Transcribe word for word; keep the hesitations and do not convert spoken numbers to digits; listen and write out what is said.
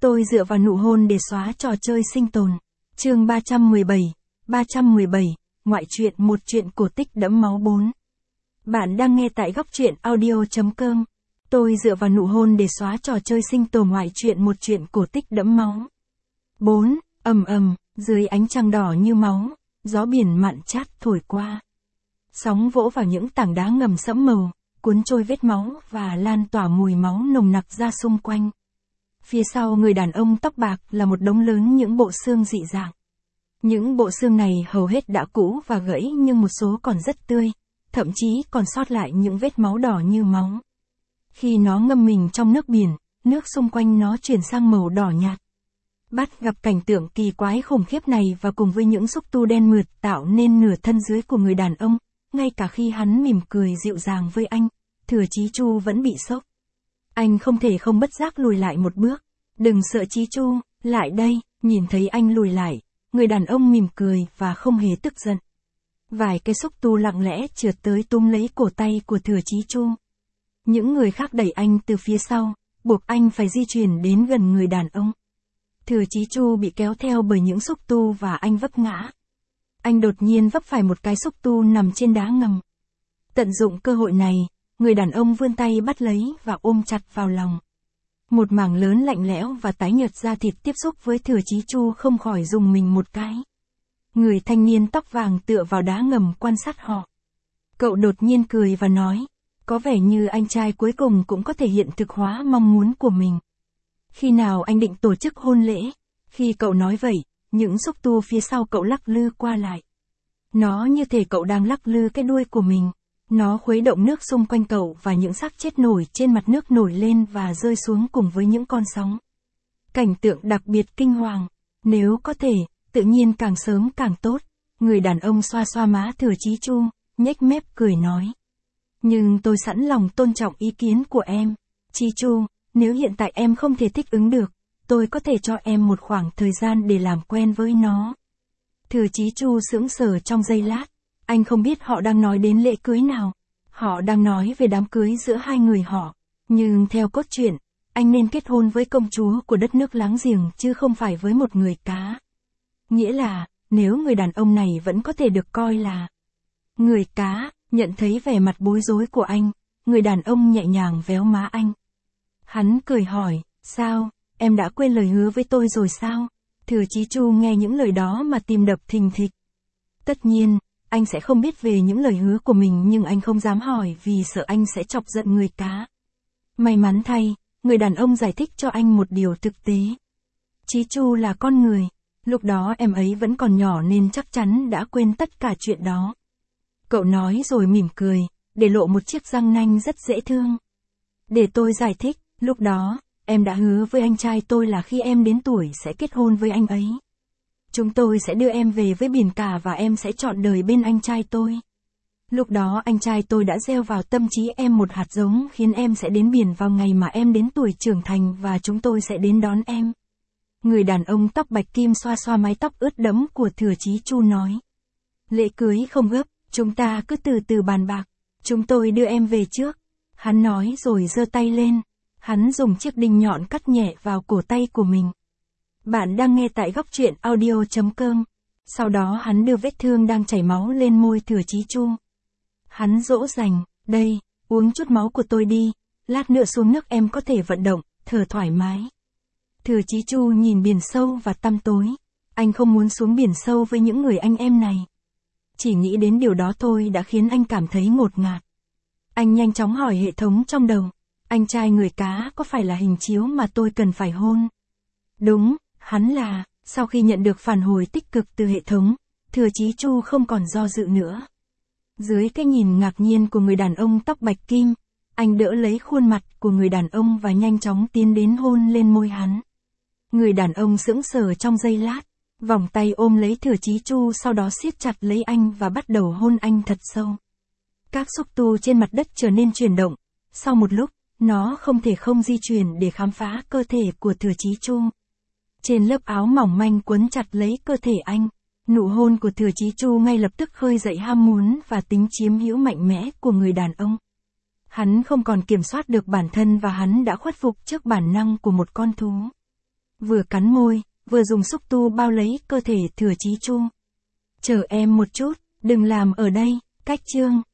Tôi dựa vào nụ hôn để xóa trò chơi sinh tồn. Chương ba trăm mười bảy, ba trăm mười bảy, ngoại truyện một truyện cổ tích đẫm máu bốn. Bạn đang nghe tại góc truyện audio chấm com. Tôi dựa vào nụ hôn để xóa trò chơi sinh tồn, ngoại truyện một truyện cổ tích đẫm máu. bốn. Ầm ầm, dưới ánh trăng đỏ như máu, gió biển mặn chát thổi qua. Sóng vỗ vào những tảng đá ngầm sẫm màu, cuốn trôi vết máu và lan tỏa mùi máu nồng nặc ra xung quanh. Phía sau người đàn ông tóc bạc là một đống lớn những bộ xương dị dạng. Những bộ xương này hầu hết đã cũ và gãy, nhưng một số còn rất tươi, thậm chí còn sót lại những vết máu đỏ như máu. Khi nó ngâm mình trong nước biển, nước xung quanh nó chuyển sang màu đỏ nhạt. Bắt gặp cảnh tượng kỳ quái khủng khiếp này và cùng với những xúc tu đen mượt tạo nên nửa thân dưới của người đàn ông, ngay cả khi hắn mỉm cười dịu dàng với anh, Thừa Chí Chu vẫn bị sốc. Anh không thể không bất giác lùi lại một bước. Đừng sợ Chí Chu, lại đây. Nhìn thấy anh lùi lại, người đàn ông mỉm cười và không hề tức giận. Vài cây xúc tu lặng lẽ trượt tới túm lấy cổ tay của Thừa Chí Chu. Những người khác đẩy anh từ phía sau, buộc anh phải di chuyển đến gần người đàn ông. Thừa Chí Chu bị kéo theo bởi những xúc tu và anh vấp ngã. Anh đột nhiên vấp phải một cái xúc tu nằm trên đá ngầm. Tận dụng cơ hội này, người đàn ông vươn tay bắt lấy và ôm chặt vào lòng. Một mảng lớn lạnh lẽo và tái nhợt da thịt tiếp xúc với Thừa Chí Chu không khỏi rùng mình một cái. Người thanh niên tóc vàng tựa vào đá ngầm quan sát họ. Cậu đột nhiên cười và nói, có vẻ như anh trai cuối cùng cũng có thể hiện thực hóa mong muốn của mình. Khi nào anh định tổ chức hôn lễ? Khi cậu nói vậy, những xúc tu phía sau cậu lắc lư qua lại. Nó như thể cậu đang lắc lư cái đuôi của mình. Nó khuấy động nước xung quanh cậu và những xác chết nổi trên mặt nước nổi lên và rơi xuống cùng với những con sóng. Cảnh tượng đặc biệt kinh hoàng. Nếu có thể, tự nhiên càng sớm càng tốt. Người đàn ông xoa xoa má Thừa Chí Chu, nhếch mép cười nói. Nhưng tôi sẵn lòng tôn trọng ý kiến của em. Chí Chu, nếu hiện tại em không thể thích ứng được, tôi có thể cho em một khoảng thời gian để làm quen với nó. Thừa Chí Chu sững sờ trong giây lát. Anh không biết họ đang nói đến lễ cưới nào. Họ đang nói về đám cưới giữa hai người họ. Nhưng theo cốt truyện, anh nên kết hôn với công chúa của đất nước láng giềng chứ không phải với một người cá. Nghĩa là, nếu người đàn ông này vẫn có thể được coi là người cá, nhận thấy vẻ mặt bối rối của anh, người đàn ông nhẹ nhàng véo má anh. Hắn cười hỏi, sao, em đã quên lời hứa với tôi rồi sao? Thừa Chí Chu nghe những lời đó mà tim đập thình thịch. Tất nhiên, anh sẽ không biết về những lời hứa của mình, nhưng anh không dám hỏi vì sợ anh sẽ chọc giận người cá. May mắn thay, người đàn ông giải thích cho anh một điều thực tế. Chí Chu là con người, lúc đó em ấy vẫn còn nhỏ nên chắc chắn đã quên tất cả chuyện đó. Cậu nói rồi mỉm cười, để lộ một chiếc răng nanh rất dễ thương. Để tôi giải thích, lúc đó, em đã hứa với anh trai tôi là khi em đến tuổi sẽ kết hôn với anh ấy. Chúng tôi sẽ đưa em về với biển cả và em sẽ trọn đời bên anh trai tôi. Lúc đó anh trai tôi đã gieo vào tâm trí em một hạt giống khiến em sẽ đến biển vào ngày mà em đến tuổi trưởng thành và chúng tôi sẽ đến đón em. Người đàn ông tóc bạch kim xoa xoa mái tóc ướt đẫm của Thừa Chí Chu nói. Lễ cưới không gấp, chúng ta cứ từ từ bàn bạc. Chúng tôi đưa em về trước. Hắn nói rồi giơ tay lên. Hắn dùng chiếc đinh nhọn cắt nhẹ vào cổ tay của mình. Bạn đang nghe tại góc truyện audio chấm com. Sau đó hắn đưa vết thương đang chảy máu lên môi Thừa Chí Chu. Hắn dỗ dành, đây, uống chút máu của tôi đi, lát nữa xuống nước em có thể vận động, thở thoải mái. Thừa Chí Chu nhìn biển sâu và tăm tối. Anh không muốn xuống biển sâu với những người anh em này. Chỉ nghĩ đến điều đó thôi đã khiến anh cảm thấy ngột ngạt. Anh nhanh chóng hỏi hệ thống trong đầu. Anh trai người cá có phải là hình chiếu mà tôi cần phải hôn? Đúng, hắn là. Sau khi nhận được phản hồi tích cực từ hệ thống, Thừa Chí Chu không còn do dự nữa. Dưới cái nhìn ngạc nhiên của người đàn ông tóc bạch kim, anh đỡ lấy khuôn mặt của người đàn ông và nhanh chóng tiến đến hôn lên môi hắn. Người đàn ông sững sờ trong giây lát, vòng tay ôm lấy Thừa Chí Chu, sau đó siết chặt lấy anh và bắt đầu hôn anh thật sâu. Các xúc tu trên mặt đất trở nên chuyển động. Sau một lúc, nó không thể không di chuyển để khám phá cơ thể của Thừa Chí Chu. Trên lớp áo mỏng manh quấn chặt lấy cơ thể anh, nụ hôn của Thừa Chí Chu ngay lập tức khơi dậy ham muốn và tính chiếm hữu mạnh mẽ của người đàn ông. Hắn không còn kiểm soát được bản thân và hắn đã khuất phục trước bản năng của một con thú. vừa cắn môi, vừa dùng xúc tu bao lấy cơ thể Thừa Chí Chu. Chờ em một chút, đừng làm ở đây, cách chương.